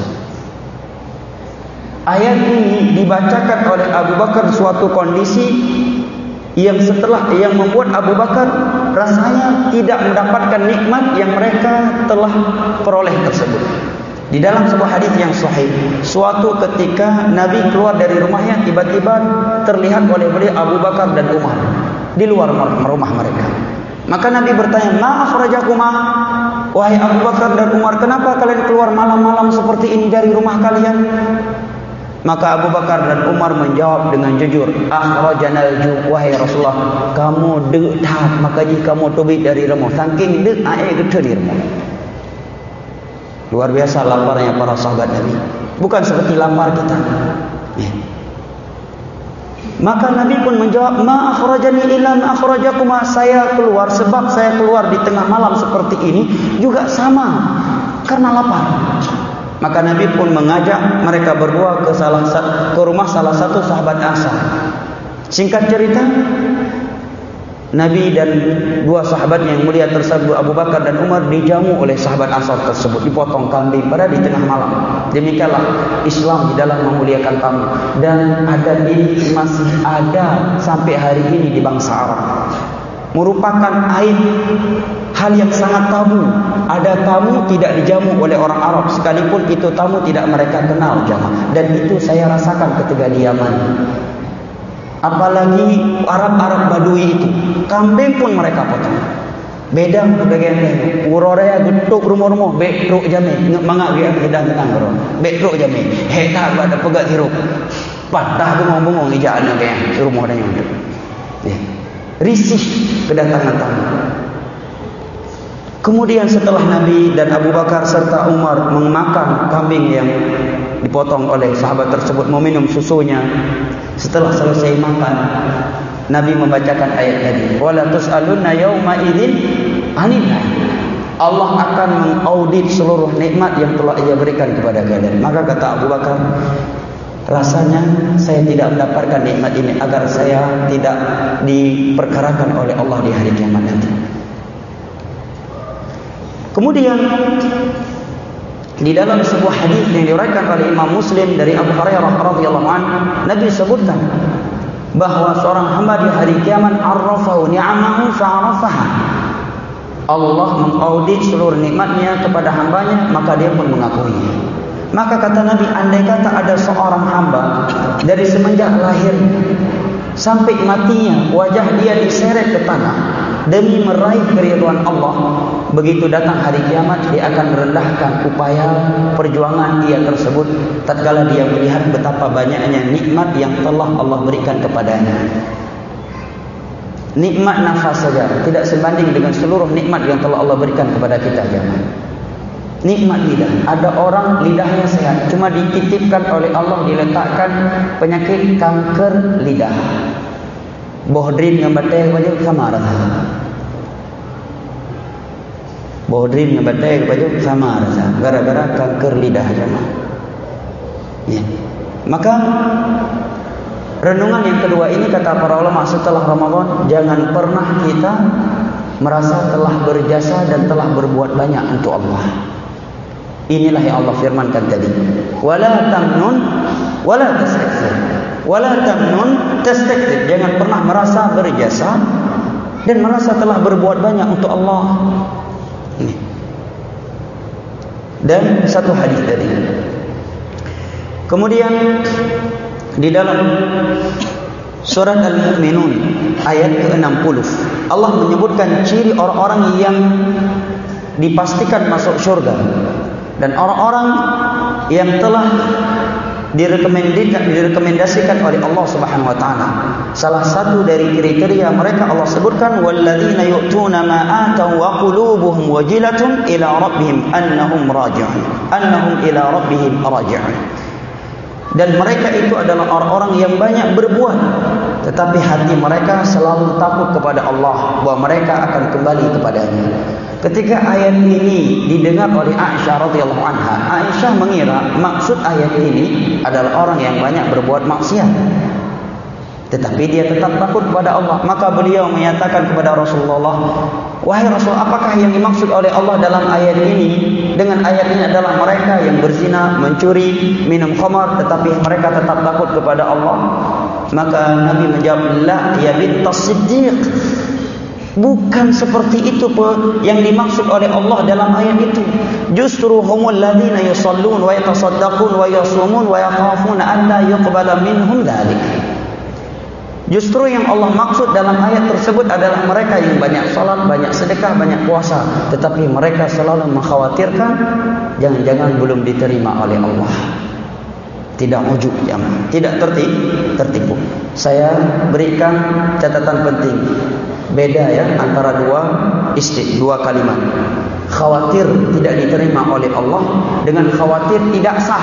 Ayat ini dibacakan oleh Abu Bakar suatu kondisi yang membuat Abu Bakar rasanya tidak mendapatkan nikmat yang mereka telah peroleh tersebut. Di dalam sebuah hadis yang sahih, suatu ketika Nabi keluar dari rumahnya, tiba-tiba terlihat oleh beliau Abu Bakar dan Umar di luar rumah mereka. Maka Nabi bertanya, "Ma akhrajakuma?" Wahai Abu Bakar dan Umar, kenapa kalian keluar malam-malam seperti ini dari rumah kalian? Maka Abu Bakar dan Umar menjawab dengan jujur, "Akhrajanal ju'." Wahai Rasulullah, kamu deuk tak, maka jika kamu tobit dari rumah, saking deuk air gede di rumah. Luar biasa laparnya para sahabat Nabi. Bukan seperti lapar kita. Maka Nabi pun menjawab, "Ma akhrajani illa ma akhrajakuma." Saya keluar sebab saya keluar di tengah malam seperti ini juga sama karena lapar. Maka Nabi pun mengajak mereka berdua ke rumah salah satu sahabat Ansar. Singkat cerita, Nabi dan dua sahabat yang mulia tersebut, Abu Bakar dan Umar, dijamu oleh sahabat Ansar tersebut, dipotong kambing pada di tengah malam. Demikianlah Islam di dalam memuliakan tamu, dan adat ini masih ada sampai hari ini di bangsa Arab. Merupakan aib, hal yang sangat tabu. Ada tamu tidak dijamu oleh orang Arab, sekalipun itu tamu tidak mereka kenal, jemaah. Dan itu saya rasakan ketika di Yaman. Apalagi Arab-Arab Badui itu, kambing pun mereka potong. Beda bagian lain. Uroraya getuk rumah-rumah, betruk jame, mangak dia hidang tangro. Betruk jame. Heta ada pegat hirup. Patah bengong-bengong ijaan kayak rumah dan nyunduk. Ya. Risih kedatangan tamu. Kemudian setelah Nabi dan Abu Bakar serta Umar memakan kambing yang dipotong oleh sahabat tersebut, mau minum susunya, setelah selesai makan, Nabi membacakan ayat tadi, wala tus'alunna yauma idzin 'anil na'im. Allah akan mengaudit seluruh nikmat yang telah Ia berikan kepada kalian. Maka kata Abu Bakar, rasanya saya tidak mendapatkan nikmat ini agar saya tidak diperkarakan oleh Allah di hari kiamat nanti. Kemudian di dalam sebuah hadis yang diriwayatkan oleh Imam Muslim dari Abu Hurairah radhiyallahu anhu, Nabi sebutkan bahawa seorang hamba di hari kiamat arrafahu ni'amahu fa'arafaha. Allah mengaudit seluruh nikmatnya kepada hambanya, maka dia pun mengakuinya. Maka kata Nabi, andai kata ada seorang hamba dari semenjak lahir sampai matinya wajah dia diseret ke tanah demi meraih keridhaan Allah, begitu datang hari kiamat dia akan merendahkan upaya perjuangan dia tersebut tatkala dia melihat betapa banyaknya nikmat yang telah Allah berikan kepadanya. Nikmat nafas saja tidak sebanding dengan seluruh nikmat yang telah Allah berikan kepada kita, jemaah. Nikmat lidah. Ada orang lidahnya sehat, cuma dititipkan oleh Allah, diletakkan penyakit kanker lidah. Bohdrin ngambatay baju samar. Bohdrin ngambatay baju samar gara-gara kanker lidah, jemaah. Ya. Maka renungan yang kedua ini, kata para ulama, setelah Ramadan jangan pernah kita merasa telah berjasa dan telah berbuat banyak untuk Allah. Inilah yang Allah firmankan tadi, wala tamnun wala tastakthir. Wala tamnun tastakthir. Jangan pernah merasa berjasa dan merasa telah berbuat banyak untuk Allah. Ini. Dan satu hadis tadi. Kemudian di dalam surat Al-Mu'minun ayat ke-60, Allah menyebutkan ciri orang-orang yang dipastikan masuk syurga dan orang-orang yang telah direkomendasikan oleh Allah Subhanahu wa taala. Salah satu dari kriteria mereka Allah sebutkan, walladzina yu'tuna ma atau wa qulubuhum wajilatun ila rabbihim annahum ila rabbihim raji'un. Dan mereka itu adalah orang-orang yang banyak berbuat, tetapi hati mereka selalu takut kepada Allah, bahwa mereka akan kembali kepadanya. Ketika ayat ini didengar oleh Aisyah radhiyallahu anha, Aisyah mengira maksud ayat ini adalah orang yang banyak berbuat maksiat, tetapi dia tetap takut kepada Allah. Maka beliau menyatakan kepada Rasulullah, wahai Rasul, apakah yang dimaksud oleh Allah dalam ayat ini? Dengan ayat ini adalah mereka yang berzina, mencuri, minum khamar, tetapi mereka tetap takut kepada Allah. Maka Nabi menjawab, la ya bintas siddiq. Bukan seperti itu yang dimaksud oleh Allah dalam ayat itu. Justru humul ladzina yusallun wa yatasaddaqun wa yasumun wa yakhafuna an la yuqbala minhum dzalik. Justru yang Allah maksud dalam ayat tersebut adalah mereka yang banyak salat, banyak sedekah, banyak puasa, tetapi mereka selalu mengkhawatirkan jangan-jangan belum diterima oleh Allah. Tidak ujub, tidak tertipu. Saya berikan catatan penting. Beda ya antara dua kalimat. Khawatir tidak diterima oleh Allah dengan khawatir tidak sah.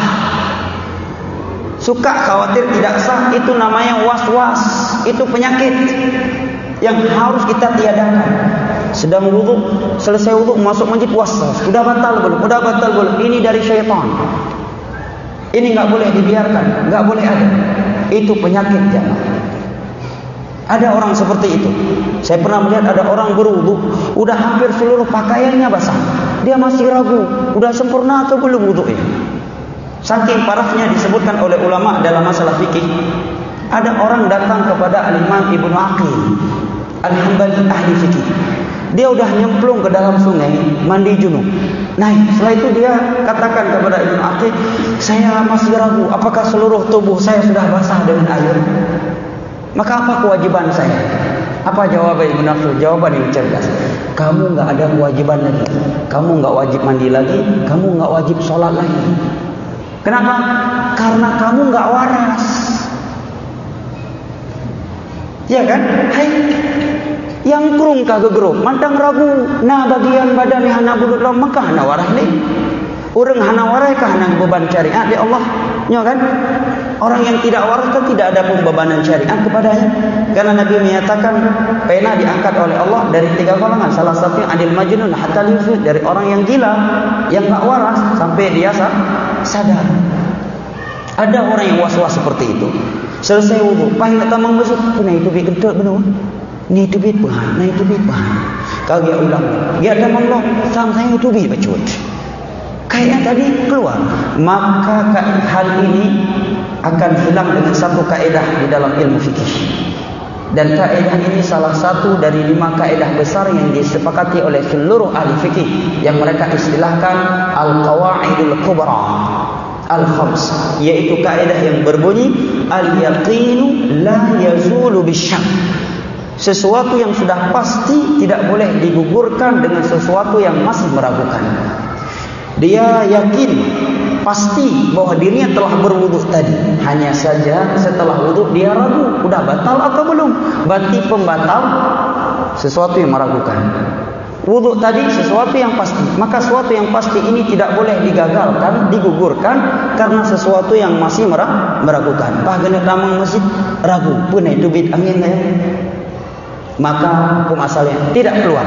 Suka khawatir tidak sah itu namanya was-was. Itu penyakit yang harus kita tiadakan. Sedang wudu, selesai wudu masuk masjid was-was. Sudah batal belum? Sudah batal belum? Ini dari syaitan. Ini enggak boleh dibiarkan, enggak boleh ada. Itu penyakit, jemaah. Ada orang seperti itu. Saya pernah melihat ada orang berwudu, udah hampir seluruh pakaiannya basah. Dia masih ragu, udah sempurna atau belum wudunya. Saking parahnya disebutkan oleh ulama dalam masalah fikih. Ada orang datang kepada Al-Imam Ibnu Aqil Al-Hambali, ahli fikih. Dia udah nyemplung ke dalam sungai, mandi junub. Setelah itu dia katakan kepada Ibnu Aqil, saya masih ragu apakah seluruh tubuh saya sudah basah dengan air. Maka apa kewajiban saya? Apa jawaban Ibnu Aqil? Jawaban yang cerdas. Kamu enggak ada kewajiban lagi. Kamu enggak wajib mandi lagi, kamu enggak wajib sholat lagi. Kenapa? Karena kamu enggak waras. Ya kan? Hai. Yang kurung ka gegeruk, mantang ragu, nah bagian badan hana bulut lam, maka hana warah ni. Orang hana warah kah hana beban syariat di Allah, ya kan? Orang yang tidak waras kan tidak ada pembebanan syariat kepadanya. Karena Nabi menyatakan pena diangkat oleh Allah dari 3 golongan. Salah satunya adil majnun hatta yufid, dari orang yang gila, yang tak waras sampai dia sadar. Ada orang yang was-was seperti itu. Selesai wudu, pahit nak tamang masuk, kena itu bi kentut benar. Ni tu bit bahan, ni tu bit bahan. Kalau dia ulang, dia ada menglo, sam saya tu bit bacut. Kayak tadi keluar, maka hal ini akan hilang dengan satu kaedah di dalam ilmu fikih. Dan kaedah ini salah satu dari 5 kaedah besar yang disepakati oleh seluruh ahli fikih yang mereka istilahkan al-qawaidul kubra al-khams, yaitu kaedah yang berbunyi al-yaqinu la yazulu bisyak. Sesuatu yang sudah pasti tidak boleh digugurkan dengan sesuatu yang masih meragukan. Dia yakin pasti bahwa dirinya telah berwudu tadi, hanya saja setelah wudu dia ragu, sudah batal atau belum. Berarti pembatal sesuatu yang meragukan. Wudu tadi sesuatu yang pasti, maka sesuatu yang pasti ini tidak boleh digagalkan, digugurkan karena sesuatu yang masih meragukan. Bah kena tamang masjid ragu, pun itu bid angin ya. Maka hukum asalnya tidak keluar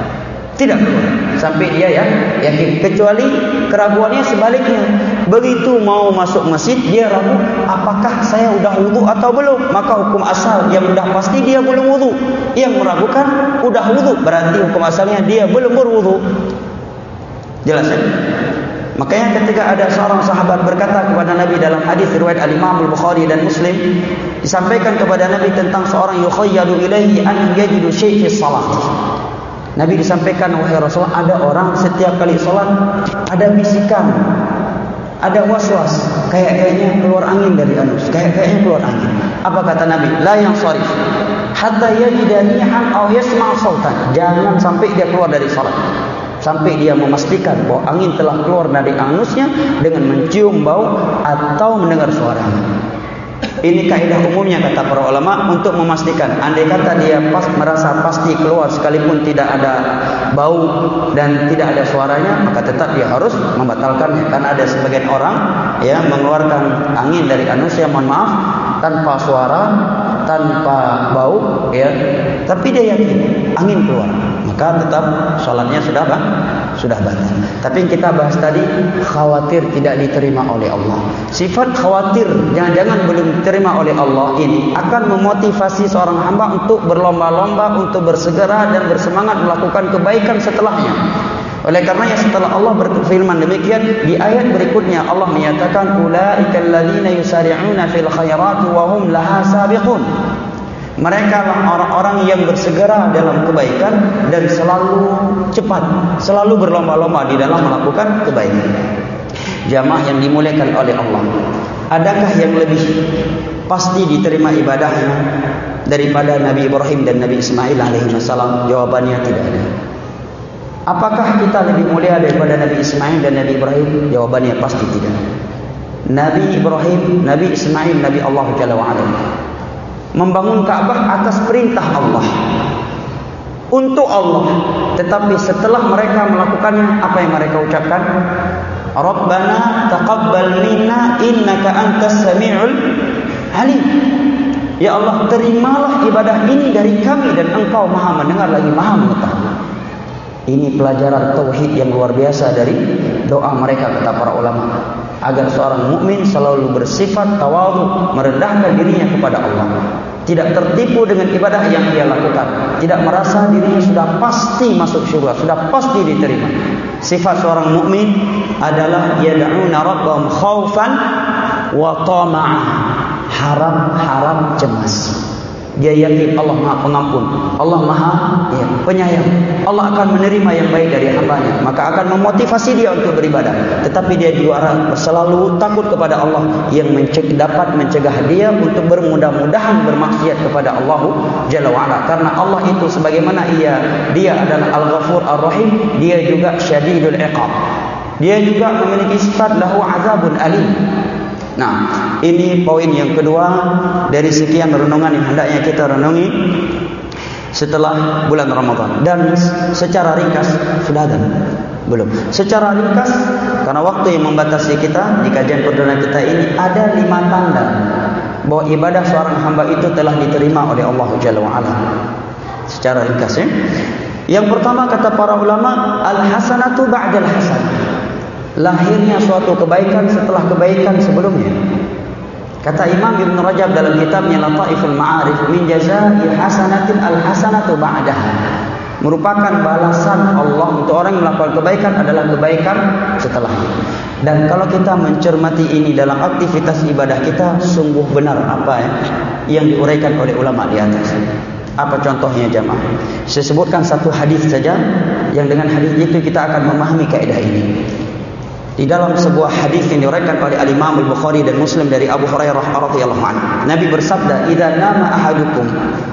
sampai dia yakin. Kecuali keraguannya sebaliknya, begitu mau masuk masjid dia ragu apakah saya sudah wudu atau belum, maka hukum asal yang sudah pasti dia belum wudu. Yang meragukan sudah wudu, berarti hukum asalnya dia belum berwudu. Jelas ya? Makanya ketika ada seorang sahabat berkata kepada Nabi dalam hadis riwayat Al-Imam Al-Bukhari dan Muslim, disampaikan kepada Nabi tentang seorang yukhayyalu ilaihi an yajidu syai' fi shalah. Nabi disampaikan, wahai Rasulullah, ada orang setiap kali salat ada bisikan, ada was-was, kayaknya keluar angin dari anus, kayaknya keluar angin. Apa kata Nabi? La yansarif hatta yajida rihan aw yasma' sautan. Jangan sampai dia keluar dari salat sampai dia memastikan bahwa angin telah keluar dari anusnya dengan mencium bau atau mendengar suaranya. Ini kaidah umumnya kata para ulama untuk memastikan. Andai kata dia merasa pasti keluar sekalipun tidak ada bau dan tidak ada suaranya, maka tetap dia harus membatalkannya. Karena ada sebagian orang yang mengeluarkan angin dari anusnya, mohon maaf, tanpa suara, tanpa bau, ya, tapi dia yakin angin keluar, maka tetap sholatnya sudah batal. Tapi yang kita bahas tadi, khawatir tidak diterima oleh Allah. Sifat khawatir jangan-jangan belum diterima oleh Allah ini akan memotivasi seorang hamba untuk berlomba-lomba, untuk bersegera dan bersemangat melakukan kebaikan setelahnya. Oleh karenanya setelah Allah berfirman demikian, di ayat berikutnya Allah menyatakan ulaikal ladzina yusari'una fil khairati wa hum laha sabiqun. Mereka lah orang-orang yang bersegera dalam kebaikan dan selalu cepat, selalu berlomba-lomba di dalam melakukan kebaikan. Jamaah yang dimuliakan oleh Allah, adakah yang lebih pasti diterima ibadahnya daripada Nabi Ibrahim dan Nabi Ismail alaihi salam? Jawabannya tidak ada. Apakah kita lebih mulia daripada Nabi Ismail dan Nabi Ibrahim? Jawabannya pasti tidak. Nabi Ibrahim, Nabi Ismail, Nabi Allah Jalla wa'ala membangun Ka'bah atas perintah Allah, untuk Allah. Tetapi setelah mereka melakukannya, apa yang mereka ucapkan? Rabbana taqabbal minna innaka antas sami'ul alim. Ya Allah, terimalah ibadah ini dari kami dan Engkau Maha mendengar lagi Maha mengetahui. Ini pelajaran tauhid yang luar biasa dari doa mereka, kata para ulama, agar seorang mukmin selalu bersifat tawadhu, merendahkan dirinya kepada Allah. tidak tertipu dengan ibadah yang ia lakukan, tidak merasa dirinya sudah pasti masuk syurga, sudah pasti diterima. Sifat seorang mukmin adalah yad'una rabbahum khaufan wa tama'an, harap cemas. Dia yakin Allah Maha Pengampun, Allah Maha Penyayang, Allah akan menerima yang baik dari hamba-Nya, maka akan memotivasi dia untuk beribadah. Tetapi dia juga selalu takut kepada Allah yang dapat mencegah dia untuk bermudah-mudahan bermaksiat kepada Allah Jalla wa'ala. Karena Allah itu sebagaimana dia adalah Al-Ghafur Ar-Rahim, dia juga Syadidul Iqab. Dia juga memiliki sifat lahu azabun alim. Nah, ini poin yang kedua dari sekian renungan yang hendaknya kita renungi setelah bulan Ramadan. Dan secara ringkas, sudah ada? Belum. Secara ringkas, karena waktu yang membatasi kita di kajian perdana kita ini, ada 5 tanda bahwa ibadah seorang hamba itu telah diterima oleh Allah Jalla wa'ala. Secara ringkas ya. Yang pertama kata para ulama, al-hasanatu ba'dal hasanah. Lahirnya suatu kebaikan setelah kebaikan sebelumnya. Kata Imam Ibn Rajab dalam kitabnya Lataiful Ma'arif, min jazaa'i hasanatin al-hasanatu ba'daha. Merupakan balasan Allah untuk orang yang melakukan kebaikan adalah kebaikan setelahnya. Dan kalau kita mencermati ini dalam aktivitas ibadah kita, sungguh benar apa yang diuraikan oleh ulama di atas. Apa contohnya jamaah? Saya sebutkan satu hadis saja, yang dengan hadis itu kita akan memahami kaidah ini. Di dalam sebuah hadis yang diriwayatkan oleh Al-Imam Al-Bukhari dan Muslim dari Abu Hurairah radhiyallahu anhu, Nabi bersabda, "Idza nama ahadukum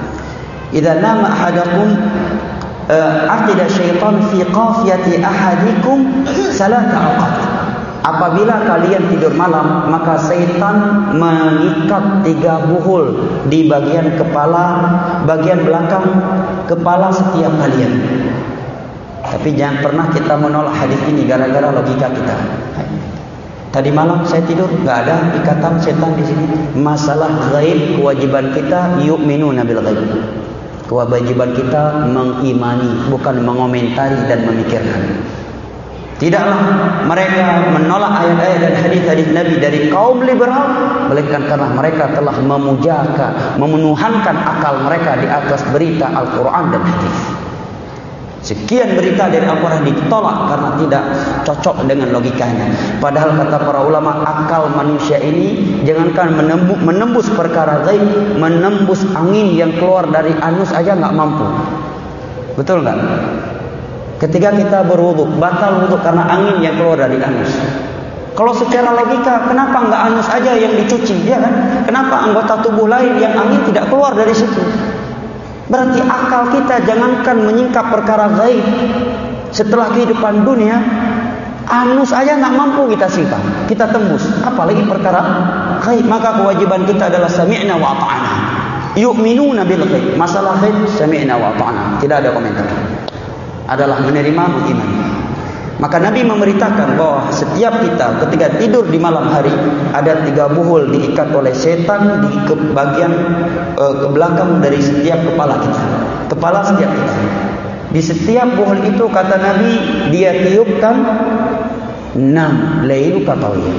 aqida syaitan fi qafiyati ahadikum salata awqat." Apabila kalian tidur malam, maka syaitan mengikat 3 buhul di bagian kepala, bagian belakang kepala setiap kalian. Tapi jangan pernah kita menolak hadis ini gara-gara logika kita. Tadi malam saya tidur, enggak ada ikatan setan di sini. Masalah ghaib, kewajiban kita yu'minuna bil ghaib. Kewajiban kita mengimani, bukan mengomentari dan memikirkan. Tidaklah mereka menolak ayat-ayat dan hadis-hadis Nabi dari kaum liberal, melainkan karena mereka telah memenuhankan akal mereka di atas berita Al-Quran dan hadis. Sekian berita dari Al-Quran ditolak karena tidak cocok dengan logikanya. Padahal kata para ulama, akal manusia ini jangankan menembus perkara gaib, menembus angin yang keluar dari anus aja nggak mampu. Betul nggak? Ketika kita berwudu, batal wudu karena angin yang keluar dari anus. Kalau secara logika, kenapa nggak anus aja yang dicuci, ya kan? Kenapa anggota tubuh lain yang angin tidak keluar dari situ? Berarti akal kita jangankan menyingkap perkara gaib setelah kehidupan dunia, anus aja nggak mampu kita singkap, kita tembus, apalagi perkara gaib. Maka kewajiban kita adalah sami'na wa ata'na. Yu'minuna bil ghaib. Masalah ghaib sami'na wa ata'na, tidak ada komentar. Adalah menerima, beriman. Maka Nabi memberitakan bahwa setiap kita ketika tidur di malam hari, ada 3 buhul diikat oleh setan di bagian ke belakang dari setiap kepala kita. Kepala setiap kita. Di setiap buhul itu kata Nabi, dia tiupkan 6 lailuka tawiyah.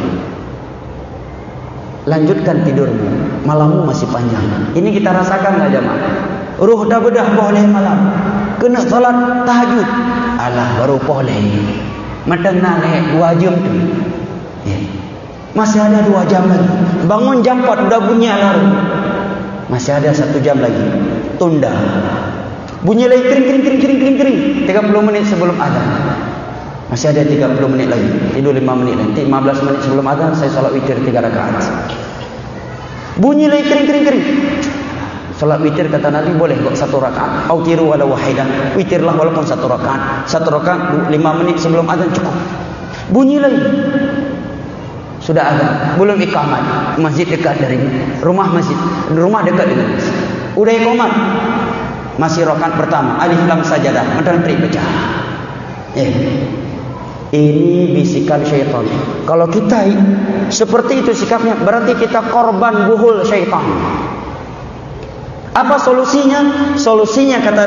Lanjutkan tidurmu, malammu masih panjang. Ini kita rasakan enggak jemaah? Ruh dah bedah boleh malam. Kena salat tahajud. Alah baru boleh. Madang nalek 2 jam tu. Ya. Masih ada 2 jam lagi. Bangun jam 4 dah bunyi alarm. Masih ada 1 jam lagi. Tunda. Bunyi lagi kering 30 menit sebelum azan. Masih ada 30 menit lagi. Tidur 5 menit nanti 15 menit sebelum azan saya salat witir 3 rakaat. Bunyi lagi kering. Salat witir kata Nabi boleh kok 1 rakaat. Autiru walau wahidan. Witirlah walaupun 1 rakaat. 1 rakaat 5 menit sebelum azan cukup. Bunyi lagi. Sudah azan, belum iqamat. Masjid dekat dari rumah masjid. Rumah dekat dengan masjid. Udah iqamat. Masih rakaat pertama. Alif lam sajadah. Menteri pecah. Ini bisikan syaitan. Kalau kita seperti itu sikapnya, berarti kita korban buhul syaitan. Apa solusinya? Solusinya kata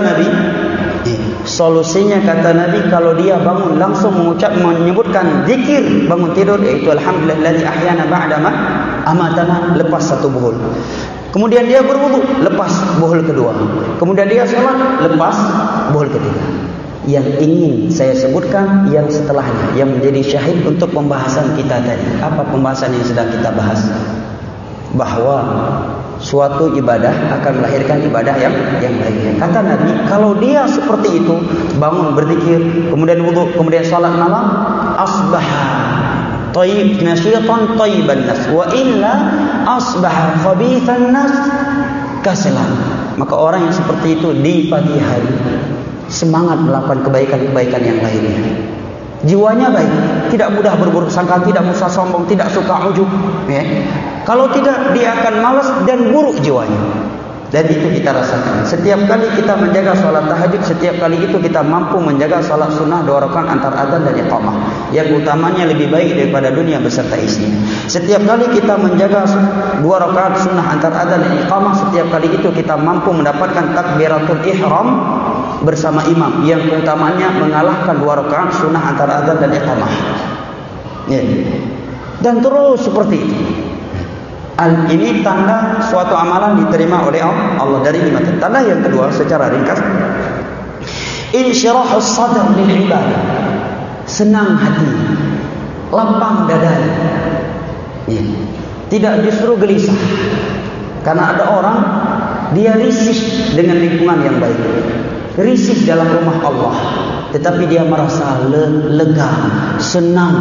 Nabi, kalau dia bangun langsung menyebutkan zikir bangun tidur, yaitu alhamdulillahi ahyana ba'da ma amatana, lepas 1 buhul. Kemudian dia berwudu, lepas bohol kedua. Kemudian dia sholat, lepas bohol ketiga. Yang ingin saya sebutkan yang setelahnya, yang menjadi syahid untuk pembahasan kita tadi. Apa pembahasan yang sedang kita bahas? Bahwa suatu ibadah akan melahirkan ibadah yang lainnya. Kata Nabi, kalau dia seperti itu, bangun berzikir, kemudian wudu, kemudian salat malam, asbaha tayyib nasyitan tayyiban nas, wa illa asbaha khabithan nas kasalan. Maka orang yang seperti itu di pagi hari semangat melakukan kebaikan-kebaikan yang lainnya. Jiwanya baik, tidak mudah berburuk sangka, tidak mudah sombong, tidak suka ujub. Ya. Kalau tidak, dia akan malas dan buruk jiwanya. Dan itu kita rasakan. Setiap kali kita menjaga sholat tahajud, setiap kali itu kita mampu menjaga sholat sunnah 2 rakaat antara adzan dan iqamah, yang utamanya lebih baik daripada dunia beserta isinya. Setiap kali kita menjaga 2 rakaat sunnah antara adzan dan iqamah, setiap kali itu kita mampu mendapatkan takbiratul ihram bersama imam, yang utamanya mengalahkan 2 rakaat sunnah antara adzan dan iqamah. Ya. Dan terus seperti itu. Ini tanda suatu amalan diterima oleh Allah dari 5 tanda. Tanda yang kedua secara ringkas, insyirahus sadr lil ibadah. Senang hati, lapang dada. Ya. Tidak justru gelisah. Karena ada orang dia risih dengan lingkungan yang baik, risih dalam rumah Allah, tetapi dia merasa lega, senang,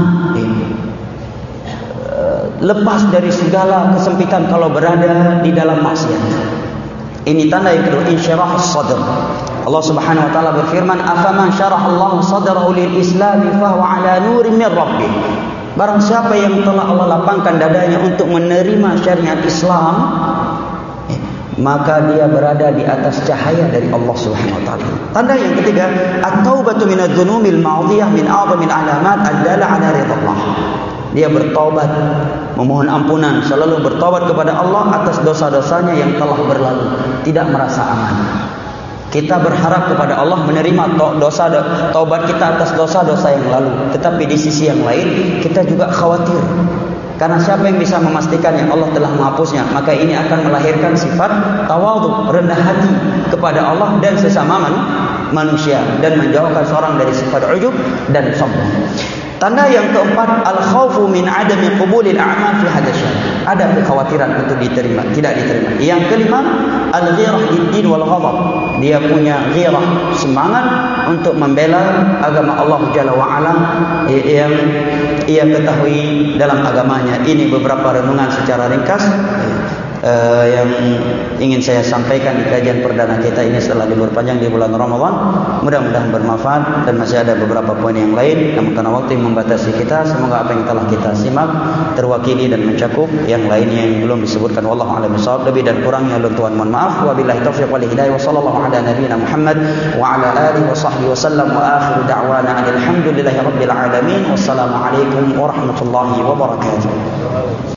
lepas dari segala kesempitan kalau berada di dalam maksiat. Ini tanda yang kedua, insyirahus sadr. Allah Subhanahu wa taala berfirman, afaman syarahallahu sadrahu lil islam fa huwa ala nurin min rabbih. Barang siapa yang telah Allah lapangkan dadanya untuk menerima syariat Islam, maka dia berada di atas cahaya dari Allah Subhanahu wa taala. Tanda yang ketiga, at-taubatu minadz dzunumil ma'dhiyah min a'zamil alamat ad-dalla 'ala ridha. Dia bertaubat, memohon ampunan, selalu bertaubat kepada Allah atas dosa-dosanya yang telah berlalu, tidak merasa aman. Kita berharap kepada Allah menerima taubat kita atas dosa-dosa yang lalu, tetapi di sisi yang lain kita juga khawatir. Karena siapa yang bisa memastikan yang Allah telah menghapusnya? Maka ini akan melahirkan sifat tawadhu, rendah hati kepada Allah dan sesama manusia, dan menjauhkan seorang dari sifat ujub dan sombong. Tanda yang keempat, al-khawfu min adami qubulil a'mal fi hadha syahr. Ada kekhawatiran untuk diterima, tidak diterima. Yang kelima, al-ghirah lid-din wal ghadab. Dia punya ghirah, semangat untuk membela agama Allah Jalla wa Ala yang ia ketahui dalam agamanya. Ini beberapa renungan secara ringkas yang ingin saya sampaikan di kajian perdana kita ini setelah libur panjang di bulan Ramadan. Mudah-mudahan bermanfaat, dan masih ada beberapa poin yang lain, namun karena waktu yang membatasi kita, semoga apa yang telah kita simak terwakili dan mencakup. Yang lainnya yang belum disebutkan, wallahu a'lam bishawab. Lebih dan kurangnya ulun Tuhan mohon maaf. Wabillahi taufiq wal hidayah, wa sallallahu ala nabiyyina Muhammad wa ala alihi wa sahbihi wasallam, wa akhiru da'wana alhamdulillahi rabbil alamin. Wassalamu alaikum warahmatullahi wabarakatuh.